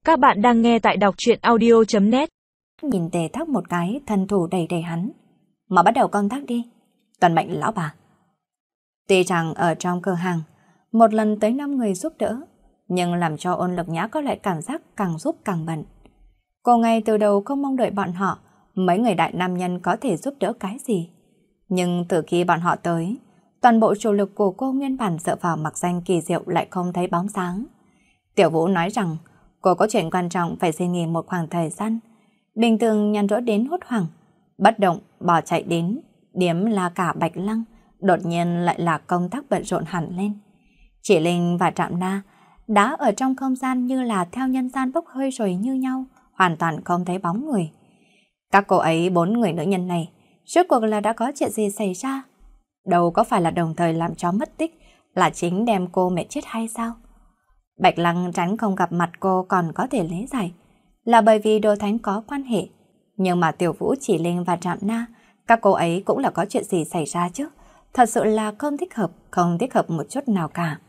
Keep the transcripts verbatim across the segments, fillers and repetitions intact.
Các bạn đang nghe tại đọc truyện audio chấm net. Nhìn Tề Thác một cái, thân thủ đầy đầy hắn. Mà bắt đầu công tác đi. Tuần mệnh lão bà. Tuy rằng ở trong cửa hàng, một lần tới năm người giúp đỡ, nhưng làm cho Ôn Lực Nhã có lại cảm giác càng giúp càng bận. Cô ngay từ đầu không mong đợi bọn họ, mấy người đại nam nhân có thể giúp đỡ cái gì. Nhưng từ khi bọn họ tới, toàn bộ chủ lực của cô nguyên bản dựa vào mặc danh kỳ diệu lại không thấy bóng sáng. Tiểu Vũ nói rằng cô có chuyện quan trọng phải suy nghĩ một khoảng thời gian. Bình thường nhàn rỗi đến hốt hoảng, bất động bỏ chạy đến, điếm là cả Bạch Lăng, đột nhiên lại là công tác bận rộn hẳn lên. Chỉ Linh và Trạm Na đã ở trong không gian như là theo nhân gian bốc hơi rồi như nhau, hoàn toàn không thấy bóng người. Các cô ấy bốn người nữ nhân này, rốt cuộc là đã có chuyện gì xảy ra? Đâu có phải là đồng thời làm cho mất tích, là chính đem cô mẹ chết hay sao? Bạch Lăng tránh không gặp mặt cô còn có thể lý giải, là bởi vì Đồ Thánh có quan hệ. Nhưng mà Tiểu Vũ, Chỉ Linh và Trạm Na, các cô ấy cũng là có chuyện gì xảy ra chứ. Thật sự là không thích hợp, không thích hợp một chút nào cả.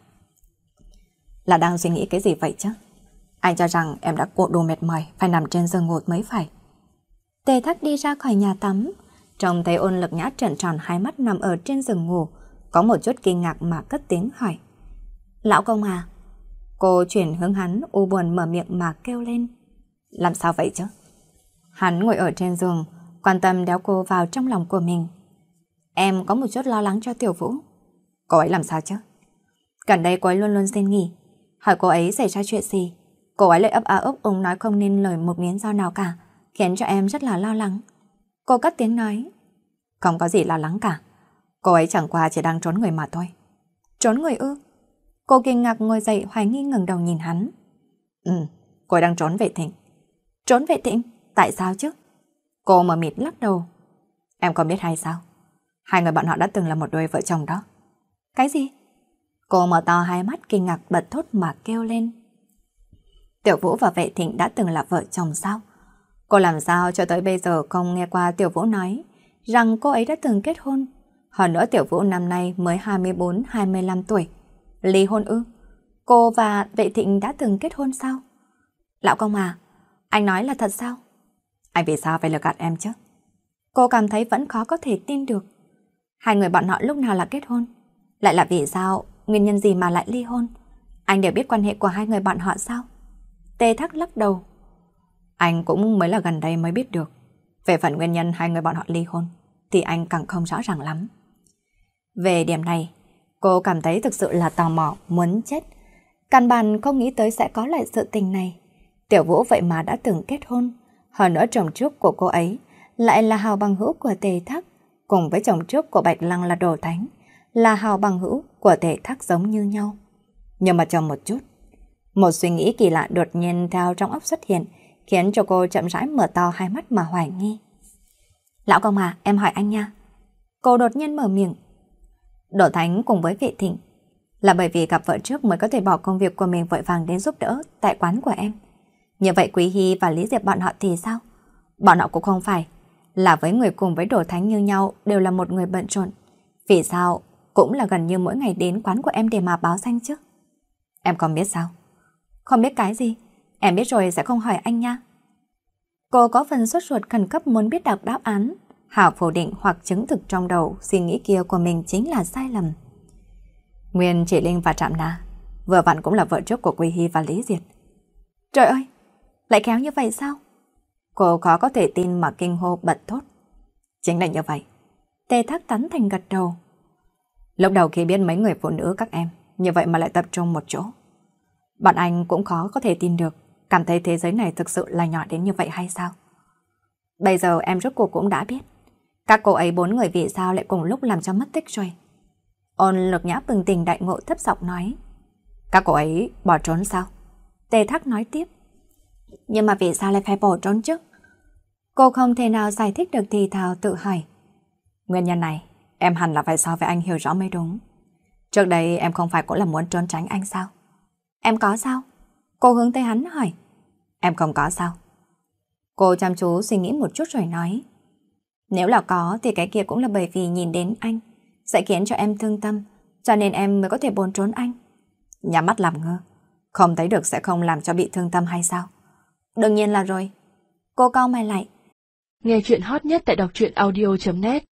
Là đang suy nghĩ cái gì vậy chứ? Anh cho rằng em đã cuộn đồ mệt mỏi, phải nằm trên giường ngủ mới phải. Tề Thác đi ra khỏi nhà tắm, trông thấy Ôn Lực Nhã trợn tròn hai mắt nằm ở trên giường ngủ, có một chút kinh ngạc mà cất tiếng hỏi. Lão công à? Cô chuyển hướng hắn, u buồn mở miệng mà kêu lên. Làm sao vậy chứ? Hắn ngồi ở trên giường, quan tâm đéo cô vào trong lòng của mình. Em có một chút lo lắng cho Tiểu Vũ. Cô ấy làm sao chứ? Gần đây cô ấy luôn luôn xin nghỉ. Hỏi cô ấy xảy ra chuyện gì, cô ấy lại ấp a ấp úng nói không nên lời một miếng do nào cả, khiến cho em rất là lo lắng. Cô cất tiếng nói. Không có gì lo lắng cả. Cô ấy chẳng qua chỉ đang trốn người mà thôi. Trốn người ư? Cô kinh ngạc ngồi dậy, hoài nghi ngẩng đầu nhìn hắn. Ừ, cô ấy đang trốn vệ Thịnh. Trốn vệ Thịnh? Tại sao chứ? Cô mờ mịt lắc đầu. Em có biết hay sao? Hai người bọn họ đã từng là một đôi vợ chồng đó. Cái gì? Cô mở to hai mắt kinh ngạc bật thốt mà kêu lên. Tiểu Vũ và vệ Thịnh đã từng là vợ chồng sao? Cô làm sao cho tới bây giờ không nghe qua Tiểu Vũ nói rằng cô ấy đã từng kết hôn. Hơn nữa Tiểu Vũ năm nay mới hai mươi bốn hai mươi lăm tuổi. Ly hôn ư? Cô và vệ Thịnh đã từng kết hôn sao? Lão công à, anh nói là thật sao? Anh vì sao phải lừa gạt em chứ? Cô cảm thấy vẫn khó có thể tin được. Hai người bọn họ lúc nào là kết hôn? Lại là vì sao? Nguyên nhân gì mà lại ly hôn? Anh đều biết quan hệ của hai người bọn họ sao? Tề Thác lắc đầu. Anh cũng mới là gần đây mới biết được. Về phần nguyên nhân hai người bọn họ ly hôn thì anh càng không rõ ràng lắm. Về điểm này, cô cảm thấy thực sự là tò mò, muốn chết. Căn bản không nghĩ tới sẽ có lại sự tình này. Tiểu Vũ vậy mà đã từng kết hôn. Hơn nữa chồng trước của cô ấy lại là hào bằng hữu của Tề Thác, cùng với chồng trước của Bạch Lăng là Đồ Thánh, là hào bằng hữu của Tề Thác giống như nhau. Nhưng mà chờ một chút, một suy nghĩ kỳ lạ đột nhiên theo trong óc xuất hiện, khiến cho cô chậm rãi mở to hai mắt mà hoài nghi. Lão công à, em hỏi anh nha. Cô đột nhiên mở miệng. Đồ Thánh cùng với vệ Thịnh là bởi vì gặp vợ trước mới có thể bỏ công việc của mình vội vàng đến giúp đỡ tại quán của em. Như vậy Quý Hy và Lý Diệp bọn họ thì sao? Bọn họ cũng không phải là với người cùng với Đồ Thánh như nhau, đều là một người bận rộn. Vì sao cũng là gần như mỗi ngày đến quán của em để mà báo danh chứ? Em không biết sao? Không biết cái gì? Em biết rồi sẽ không hỏi anh nha. Cô có phần sốt ruột khẩn cấp muốn biết đọc đáp án. Hảo phủ định hoặc chứng thực trong đầu suy nghĩ kia của mình chính là sai lầm. Nguyên, Chỉ Linh và Trạm Na vừa vặn cũng là vợ trước của Quý Hy và Lý Diệp. Trời ơi, lại khéo như vậy sao? Cô khó có thể tin mà kinh hô bật thốt. Chính là như vậy. Tề Thác tán thành gật đầu. Lúc đầu khi biết mấy người phụ nữ các em như vậy mà lại tập trung một chỗ, bọn anh cũng khó có thể tin được, cảm thấy thế giới này thực sự là nhỏ đến như vậy hay sao? Bây giờ em rốt cuộc cũng đã biết các cô ấy bốn người vì sao lại cùng lúc làm cho mất tích rồi. Ôn Lực Nhã bừng tỉnh đại ngộ thấp giọng nói. Các cô ấy bỏ trốn sao? Tề Thác nói tiếp. Nhưng mà vì sao lại phải bỏ trốn chứ? Cô không thể nào giải thích được thì thào tự hỏi. Nguyên nhân này em hẳn là phải so với anh hiểu rõ mới đúng. Trước đây em không phải cũng là muốn trốn tránh anh sao? Em có sao? Cô hướng tới hắn hỏi. Em không có sao? Cô chăm chú suy nghĩ một chút rồi nói. Nếu là có thì cái kia cũng là bởi vì nhìn đến anh sẽ khiến cho em thương tâm, cho nên em mới có thể bồn trốn anh. Nhắm mắt làm ngơ, không thấy được sẽ không làm cho bị thương tâm hay sao? Đương nhiên là rồi. Cô cau mày lại. Nghe chuyện hot nhất tại đọc truyện audio chấm net